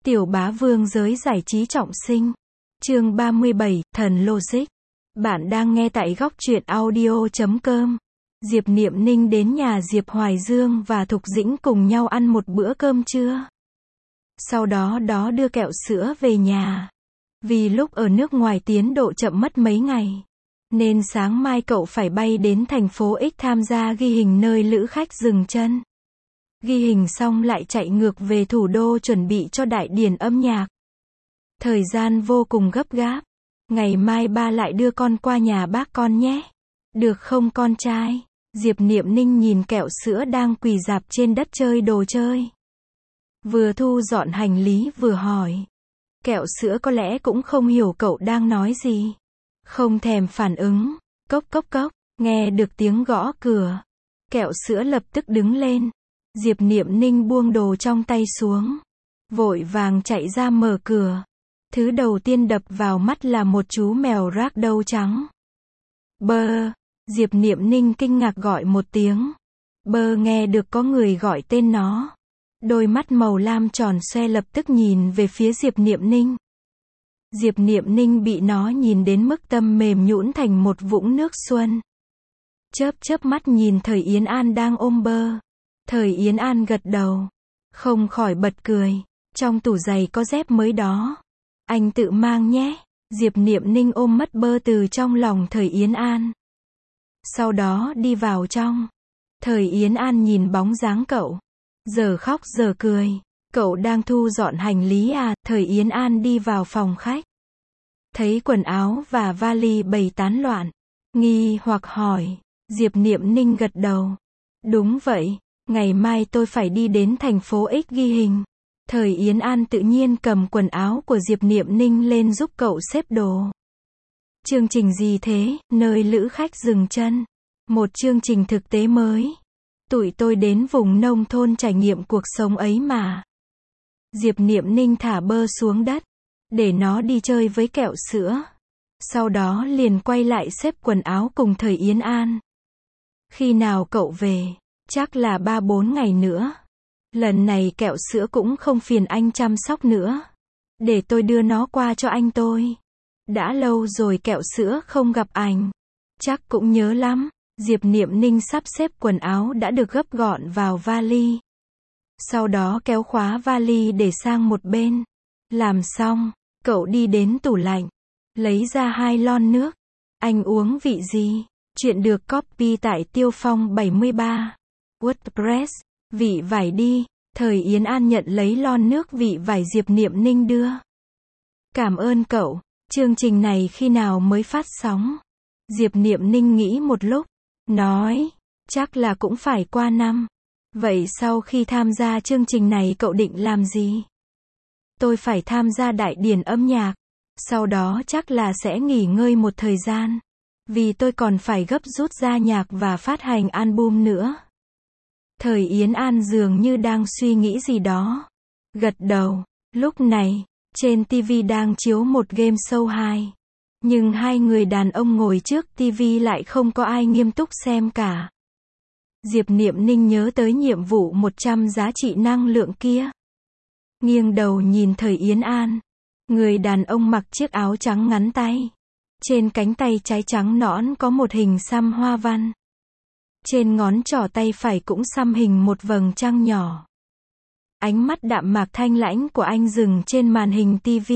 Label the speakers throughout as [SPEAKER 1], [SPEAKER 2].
[SPEAKER 1] Tiểu bá vương giới giải trí trọng sinh. Chương 37, thần logic. Bạn đang nghe tại góc truyện audio.com. Diệp Niệm Ninh đến nhà Diệp Hoài Dương và Thục Dĩnh cùng nhau ăn một bữa cơm trưa. Sau đó đưa kẹo sữa về nhà. Vì lúc ở nước ngoài tiến độ chậm mất mấy ngày, nên sáng mai cậu phải bay đến thành phố X tham gia ghi hình nơi lữ khách dừng chân. Ghi hình xong lại chạy ngược về thủ đô chuẩn bị cho đại điển âm nhạc. Thời gian vô cùng gấp gáp. Ngày mai ba lại đưa con qua nhà bác con nhé. Được không con trai? Diệp Niệm Ninh nhìn kẹo sữa đang quỳ rạp trên đất chơi đồ chơi. Vừa thu dọn hành lý vừa hỏi. Kẹo sữa có lẽ cũng không hiểu cậu đang nói gì. Không thèm phản ứng. Cốc cốc cốc. Nghe được tiếng gõ cửa. Kẹo sữa lập tức đứng lên. Diệp Niệm Ninh buông đồ trong tay xuống. Vội vàng chạy ra mở cửa. Thứ đầu tiên đập vào mắt là một chú mèo ragdoll trắng. Bơ. Diệp Niệm Ninh kinh ngạc gọi một tiếng. Bơ nghe được có người gọi tên nó. Đôi mắt màu lam tròn xoe lập tức nhìn về phía Diệp Niệm Ninh. Diệp Niệm Ninh bị nó nhìn đến mức tâm mềm nhũn thành một vũng nước xuân. Chớp mắt nhìn Thời Yến An đang ôm bơ. Thời Yến An gật đầu. Không khỏi bật cười. Trong tủ giày có dép mới đó. Anh tự mang nhé. Diệp Niệm Ninh ôm mất bơ từ trong lòng Thời Yến An. Sau đó đi vào trong. Thời Yến An nhìn bóng dáng cậu. Giờ khóc giờ cười. Cậu đang thu dọn hành lý à? Thời Yến An đi vào phòng khách. Thấy quần áo và vali bày tán loạn. Nghi hoặc hỏi. Diệp Niệm Ninh gật đầu. Đúng vậy. Ngày mai tôi phải đi đến thành phố X ghi hình. Thời Yến An tự nhiên cầm quần áo của Diệp Niệm Ninh lên giúp cậu xếp đồ. Chương trình gì thế? Nơi lữ khách dừng chân. Một chương trình thực tế mới. Tụi tôi đến vùng nông thôn trải nghiệm cuộc sống ấy mà. Diệp Niệm Ninh thả bơ xuống đất. Để nó đi chơi với kẹo sữa. Sau đó liền quay lại xếp quần áo cùng Thời Yến An. Khi nào cậu về? Chắc là 3-4 ngày nữa. Lần này kẹo sữa cũng không phiền anh chăm sóc nữa. Để tôi đưa nó qua cho anh tôi. Đã lâu rồi kẹo sữa không gặp anh. Chắc cũng nhớ lắm. Diệp Niệm Ninh sắp xếp quần áo đã được gấp gọn vào vali. Sau đó kéo khóa vali để sang một bên. Làm xong, cậu đi đến tủ lạnh. Lấy ra 2 lon nước. Anh uống vị gì? Chuyện được copy tại Tiêu Phong 73. WordPress. Vị vải đi. Thời Yến An nhận lấy lon nước vị vải Diệp Niệm Ninh đưa. Cảm ơn cậu. Chương trình này khi nào mới phát sóng? Diệp Niệm Ninh nghĩ một lúc. Nói. Chắc là cũng phải qua năm. Vậy sau khi tham gia chương trình này cậu định làm gì? Tôi phải tham gia đại điển âm nhạc. Sau đó chắc là sẽ nghỉ ngơi một thời gian. Vì tôi còn phải gấp rút ra nhạc và phát hành album nữa. Thời Yến An dường như đang suy nghĩ gì đó. Gật đầu. Lúc này, trên TV đang chiếu một game show 2. Nhưng 2 người đàn ông ngồi trước TV lại không có ai nghiêm túc xem cả. Diệp Niệm Ninh nhớ tới nhiệm vụ 100 giá trị năng lượng kia. Nghiêng đầu nhìn Thời Yến An. Người đàn ông mặc chiếc áo trắng ngắn tay. Trên cánh tay trái trắng nõn có một hình xăm hoa văn. Trên ngón trỏ tay phải cũng xăm hình một vầng trăng nhỏ. Ánh mắt đạm mạc thanh lãnh của anh dừng trên màn hình TV.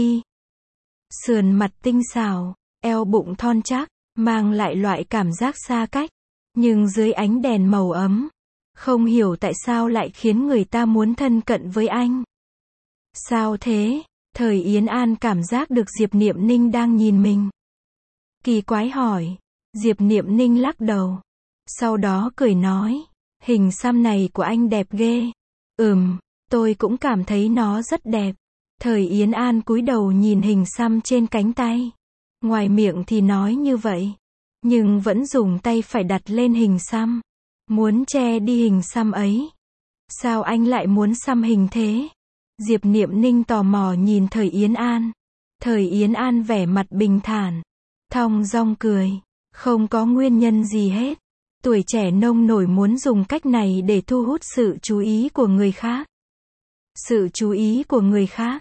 [SPEAKER 1] Sườn mặt tinh xảo, eo bụng thon chắc, mang lại loại cảm giác xa cách. Nhưng dưới ánh đèn màu ấm, không hiểu tại sao lại khiến người ta muốn thân cận với anh. Sao thế? Thời Yến An cảm giác được Diệp Niệm Ninh đang nhìn mình. Kỳ quái hỏi. Diệp Niệm Ninh lắc đầu. Sau đó cười nói. Hình xăm này của anh đẹp ghê. Tôi cũng cảm thấy nó rất đẹp. Thời Yến An cúi đầu nhìn hình xăm trên cánh tay. Ngoài miệng thì nói như vậy. Nhưng vẫn dùng tay phải đặt lên hình xăm. Muốn che đi hình xăm ấy. Sao anh lại muốn xăm hình thế? Diệp Niệm Ninh tò mò nhìn Thời Yến An. Thời Yến An vẻ mặt bình thản. Thong dong cười. Không có nguyên nhân gì hết. Tuổi trẻ nông nổi muốn dùng cách này để thu hút sự chú ý của người khác. Sự chú ý của người khác.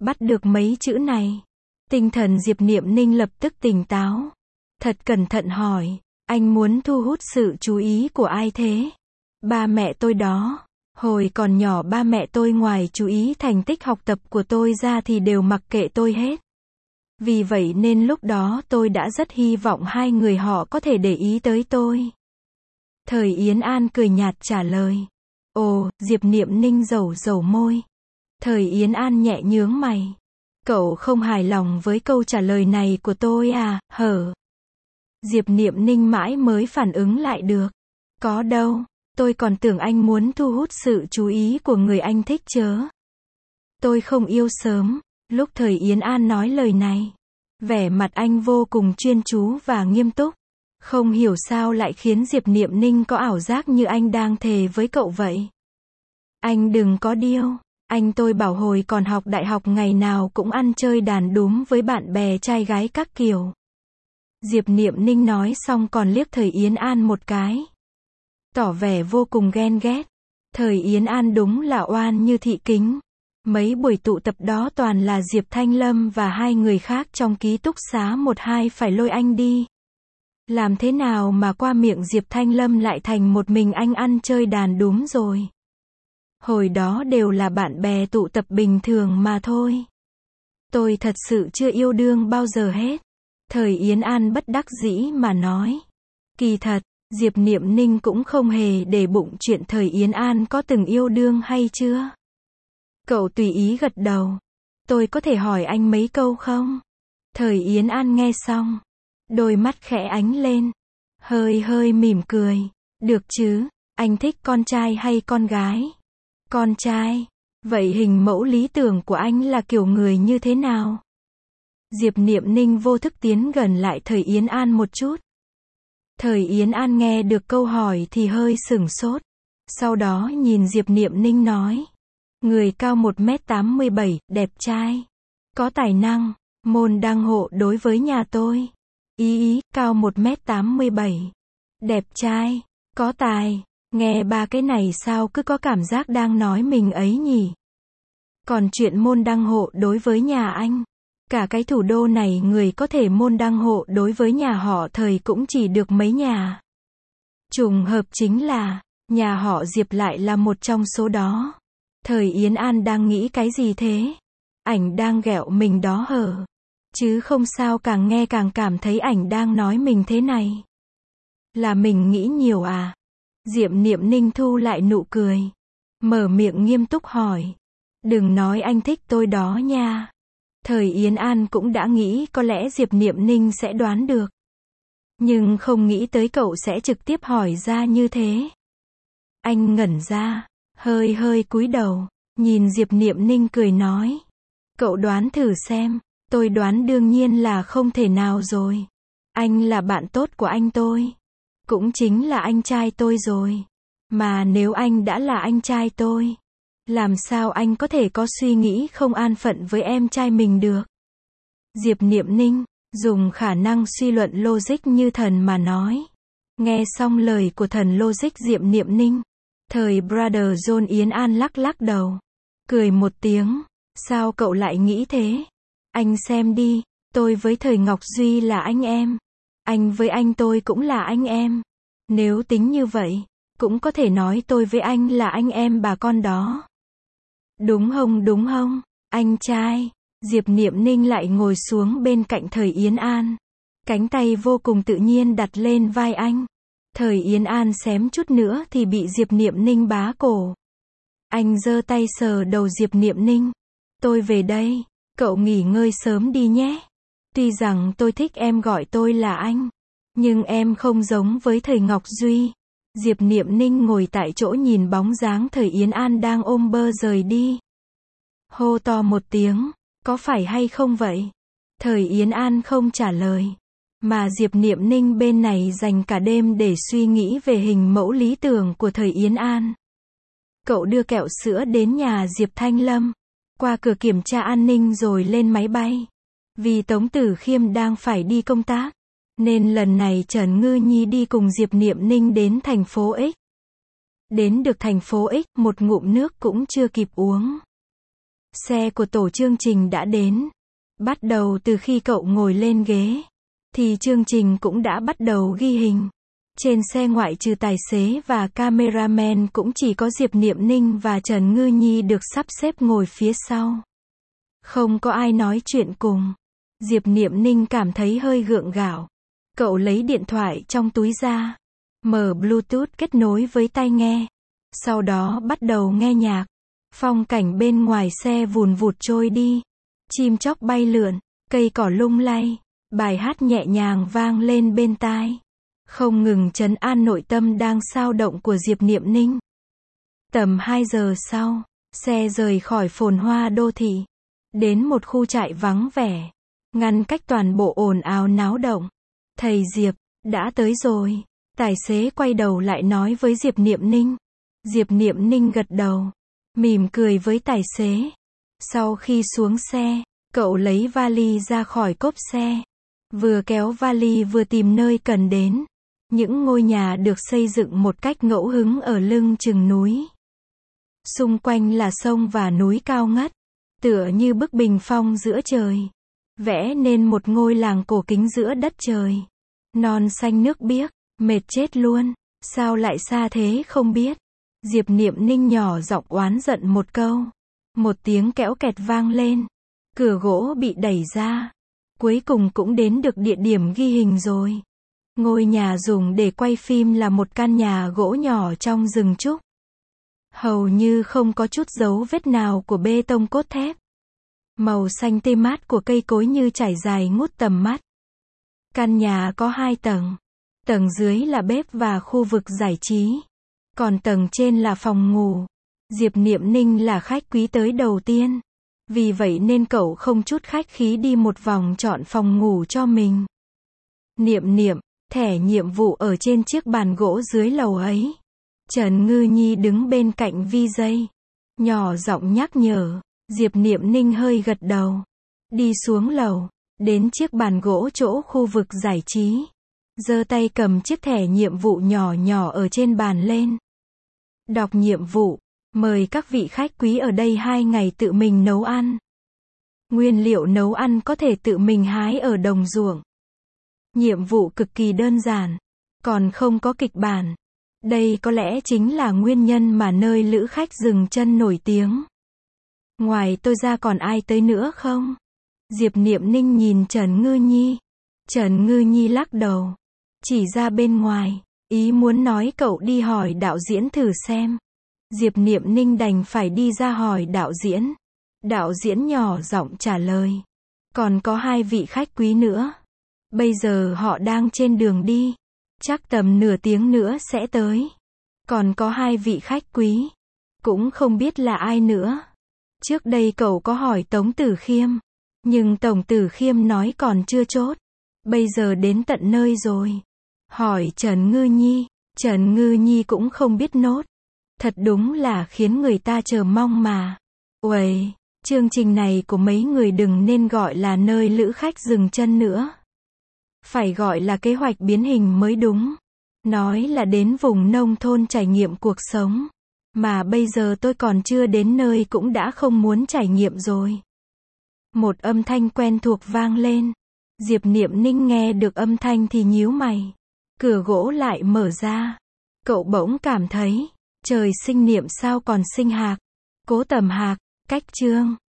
[SPEAKER 1] Bắt được mấy chữ này, tinh thần Diệp Niệm Ninh lập tức tỉnh táo. Thật cẩn thận hỏi, anh muốn thu hút sự chú ý của ai thế? Ba mẹ tôi đó. Hồi còn nhỏ ba mẹ tôi ngoài chú ý thành tích học tập của tôi ra thì đều mặc kệ tôi hết. Vì vậy nên lúc đó tôi đã rất hy vọng hai người họ có thể để ý tới tôi. Thời Yến An cười nhạt trả lời. Ồ, Diệp Niệm Ninh rầu môi. Thời Yến An nhẹ nhướng mày. Cậu không hài lòng với câu trả lời này của tôi à, hở? Diệp Niệm Ninh mãi mới phản ứng lại được. Có đâu, tôi còn tưởng anh muốn thu hút sự chú ý của người anh thích chớ. Tôi không yêu sớm. Lúc Thời Yến An nói lời này, vẻ mặt anh vô cùng chuyên chú và nghiêm túc. Không hiểu sao lại khiến Diệp Niệm Ninh có ảo giác như anh đang thề với cậu vậy. Anh đừng có điêu. Anh tôi bảo hồi còn học đại học ngày nào cũng ăn chơi đàn đúm với bạn bè trai gái các kiểu. Diệp Niệm Ninh nói xong còn liếc Thời Yến An một cái. Tỏ vẻ vô cùng ghen ghét. Thời Yến An đúng là oan như thị kính. Mấy buổi tụ tập đó toàn là Diệp Thanh Lâm và hai người khác trong ký túc xá 1-2 phải lôi anh đi. Làm thế nào mà qua miệng Diệp Thanh Lâm lại thành một mình anh ăn chơi đàn đúm rồi. Hồi đó đều là bạn bè tụ tập bình thường mà thôi. Tôi thật sự chưa yêu đương bao giờ hết. Thời Yến An bất đắc dĩ mà nói. Kỳ thật, Diệp Niệm Ninh cũng không hề để bụng chuyện Thời Yến An có từng yêu đương hay chưa. Cậu tùy ý gật đầu. Tôi có thể hỏi anh mấy câu không? Thời Yến An nghe xong, đôi mắt khẽ ánh lên, hơi mỉm cười. Được chứ, anh thích con trai hay con gái? Con trai. Vậy hình mẫu lý tưởng của anh là kiểu người như thế nào? Diệp Niệm Ninh vô thức tiến gần lại Thời Yến An một chút. Thời Yến An nghe được câu hỏi thì hơi sửng sốt. Sau đó nhìn Diệp Niệm Ninh nói. Người cao 1m87, đẹp trai. Có tài năng, môn đăng hộ đối với nhà tôi. Cao 1m87. Đẹp trai, có tài. Nghe ba cái này sao cứ có cảm giác đang nói mình ấy nhỉ? Còn chuyện môn đăng hộ đối với nhà anh. Cả cái thủ đô này người có thể môn đăng hộ đối với nhà họ Thời cũng chỉ được mấy nhà. Trùng hợp chính là, nhà họ Diệp lại là một trong số đó. Thời Yến An đang nghĩ cái gì thế? Ảnh đang ghẹo mình đó hở? Chứ không sao càng nghe càng cảm thấy ảnh đang nói mình thế này. Là mình nghĩ nhiều à? Diệp Niệm Ninh thu lại nụ cười. Mở miệng nghiêm túc hỏi. Đừng nói anh thích tôi đó nha. Thời Yến An cũng đã nghĩ có lẽ Diệp Niệm Ninh sẽ đoán được. Nhưng không nghĩ tới cậu sẽ trực tiếp hỏi ra như thế. Anh ngẩn ra, hơi cúi đầu, nhìn Diệp Niệm Ninh cười nói. Cậu đoán thử xem, tôi đoán đương nhiên là không thể nào rồi. Anh là bạn tốt của anh tôi. Cũng chính là anh trai tôi rồi. Mà nếu anh đã là anh trai tôi, làm sao anh có thể có suy nghĩ không an phận với em trai mình được? Diệp Niệm Ninh, dùng khả năng suy luận logic như thần mà nói. Nghe xong lời của thần logic Diệp Niệm Ninh, Thời Brother John Yến An lắc đầu. Cười một tiếng. Sao cậu lại nghĩ thế? Anh xem đi, tôi với Thời Ngọc Duy là anh em. Anh với anh tôi cũng là anh em. Nếu tính như vậy, cũng có thể nói tôi với anh là anh em bà con đó. Đúng không, anh trai? Diệp Niệm Ninh lại ngồi xuống bên cạnh Thời Yến An. Cánh tay vô cùng tự nhiên đặt lên vai anh. Thời Yến An xém chút nữa thì bị Diệp Niệm Ninh bá cổ. Anh giơ tay sờ đầu Diệp Niệm Ninh. Tôi về đây, cậu nghỉ ngơi sớm đi nhé. Tuy rằng tôi thích em gọi tôi là anh, nhưng em không giống với Thời Ngọc Duy. Diệp Niệm Ninh ngồi tại chỗ nhìn bóng dáng Thời Yến An đang ôm bơ rời đi. Hô to một tiếng, có phải hay không vậy? Thời Yến An không trả lời. Mà Diệp Niệm Ninh bên này dành cả đêm để suy nghĩ về hình mẫu lý tưởng của Thời Yến An. Cậu đưa kẹo sữa đến nhà Diệp Thanh Lâm, qua cửa kiểm tra an ninh rồi lên máy bay. Vì Tống Tử Khiêm đang phải đi công tác, nên lần này Trần Ngư Nhi đi cùng Diệp Niệm Ninh đến thành phố X. Đến được thành phố X, một ngụm nước cũng chưa kịp uống. Xe của tổ chương trình đã đến. Bắt đầu từ khi cậu ngồi lên ghế, thì chương trình cũng đã bắt đầu ghi hình. Trên xe ngoại trừ tài xế và cameraman cũng chỉ có Diệp Niệm Ninh và Trần Ngư Nhi được sắp xếp ngồi phía sau. Không có ai nói chuyện cùng. Diệp Niệm Ninh cảm thấy hơi gượng gạo. Cậu lấy điện thoại trong túi ra, mở Bluetooth kết nối với tai nghe. Sau đó bắt đầu nghe nhạc. Phong cảnh bên ngoài xe vùn vụt trôi đi. Chim chóc bay lượn, cây cỏ lung lay. Bài hát nhẹ nhàng vang lên bên tai. Không ngừng trấn an nội tâm đang xao động của Diệp Niệm Ninh. Tầm 2 giờ sau, xe rời khỏi phồn hoa đô thị. Đến một khu trại vắng vẻ. Ngăn cách toàn bộ ồn ào náo động. Thầy Diệp, đã tới rồi. Tài xế quay đầu lại nói với Diệp Niệm Ninh. Diệp Niệm Ninh gật đầu. Mỉm cười với tài xế. Sau khi xuống xe, cậu lấy vali ra khỏi cốp xe. Vừa kéo vali vừa tìm nơi cần đến. Những ngôi nhà được xây dựng một cách ngẫu hứng ở lưng chừng núi. Xung quanh là sông và núi cao ngất. Tựa như bức bình phong giữa trời. Vẽ nên một ngôi làng cổ kính giữa đất trời. Non xanh nước biếc, mệt chết luôn. Sao lại xa thế không biết. Diệp Niệm Ninh nhỏ giọng oán giận một câu. Một tiếng kẽo kẹt vang lên. Cửa gỗ bị đẩy ra. Cuối cùng cũng đến được địa điểm ghi hình rồi. Ngôi nhà dùng để quay phim là một căn nhà gỗ nhỏ trong rừng trúc. Hầu như không có chút dấu vết nào của bê tông cốt thép. Màu xanh tươi mát của cây cối như trải dài ngút tầm mắt. Căn nhà có 2 tầng. Tầng dưới là bếp và khu vực giải trí. Còn tầng trên là phòng ngủ. Diệp Niệm Ninh là khách quý tới đầu tiên. Vì vậy nên cậu không chút khách khí đi một vòng chọn phòng ngủ cho mình. Niệm Niệm, thẻ nhiệm vụ ở trên chiếc bàn gỗ dưới lầu ấy. Trần Ngư Nhi đứng bên cạnh VJ. Nhỏ giọng nhắc nhở. Diệp Niệm Ninh hơi gật đầu. Đi xuống lầu. Đến chiếc bàn gỗ chỗ khu vực giải trí. Giơ tay cầm chiếc thẻ nhiệm vụ nhỏ nhỏ ở trên bàn lên. Đọc nhiệm vụ. Mời các vị khách quý ở đây 2 ngày tự mình nấu ăn. Nguyên liệu nấu ăn có thể tự mình hái ở đồng ruộng. Nhiệm vụ cực kỳ đơn giản. Còn không có kịch bản. Đây có lẽ chính là nguyên nhân mà nơi lữ khách dừng chân nổi tiếng. Ngoài tôi ra còn ai tới nữa không? Diệp Niệm Ninh nhìn Trần Ngư Nhi. Trần Ngư Nhi lắc đầu. Chỉ ra bên ngoài. Ý muốn nói cậu đi hỏi đạo diễn thử xem. Diệp Niệm Ninh đành phải đi ra hỏi đạo diễn. Đạo diễn nhỏ giọng trả lời. Còn có 2 vị khách quý nữa. Bây giờ họ đang trên đường đi. Chắc tầm nửa tiếng nữa sẽ tới. Còn có 2 vị khách quý. Cũng không biết là ai nữa. Trước đây cậu có hỏi Tống Tử Khiêm. Nhưng Tổng Tử Khiêm nói còn chưa chốt. Bây giờ đến tận nơi rồi. Hỏi Trần Ngư Nhi. Trần Ngư Nhi cũng không biết nốt. Thật đúng là khiến người ta chờ mong mà. Uầy, chương trình này của mấy người đừng nên gọi là nơi lữ khách dừng chân nữa. Phải gọi là kế hoạch biến hình mới đúng. Nói là đến vùng nông thôn trải nghiệm cuộc sống. Mà bây giờ tôi còn chưa đến nơi cũng đã không muốn trải nghiệm rồi. Một âm thanh quen thuộc vang lên. Diệp Niệm Ninh nghe được âm thanh thì nhíu mày. Cửa gỗ lại mở ra. Cậu bỗng cảm thấy, trời sinh niệm sao còn sinh hạc. Cố Tầm Hạc, cách chương.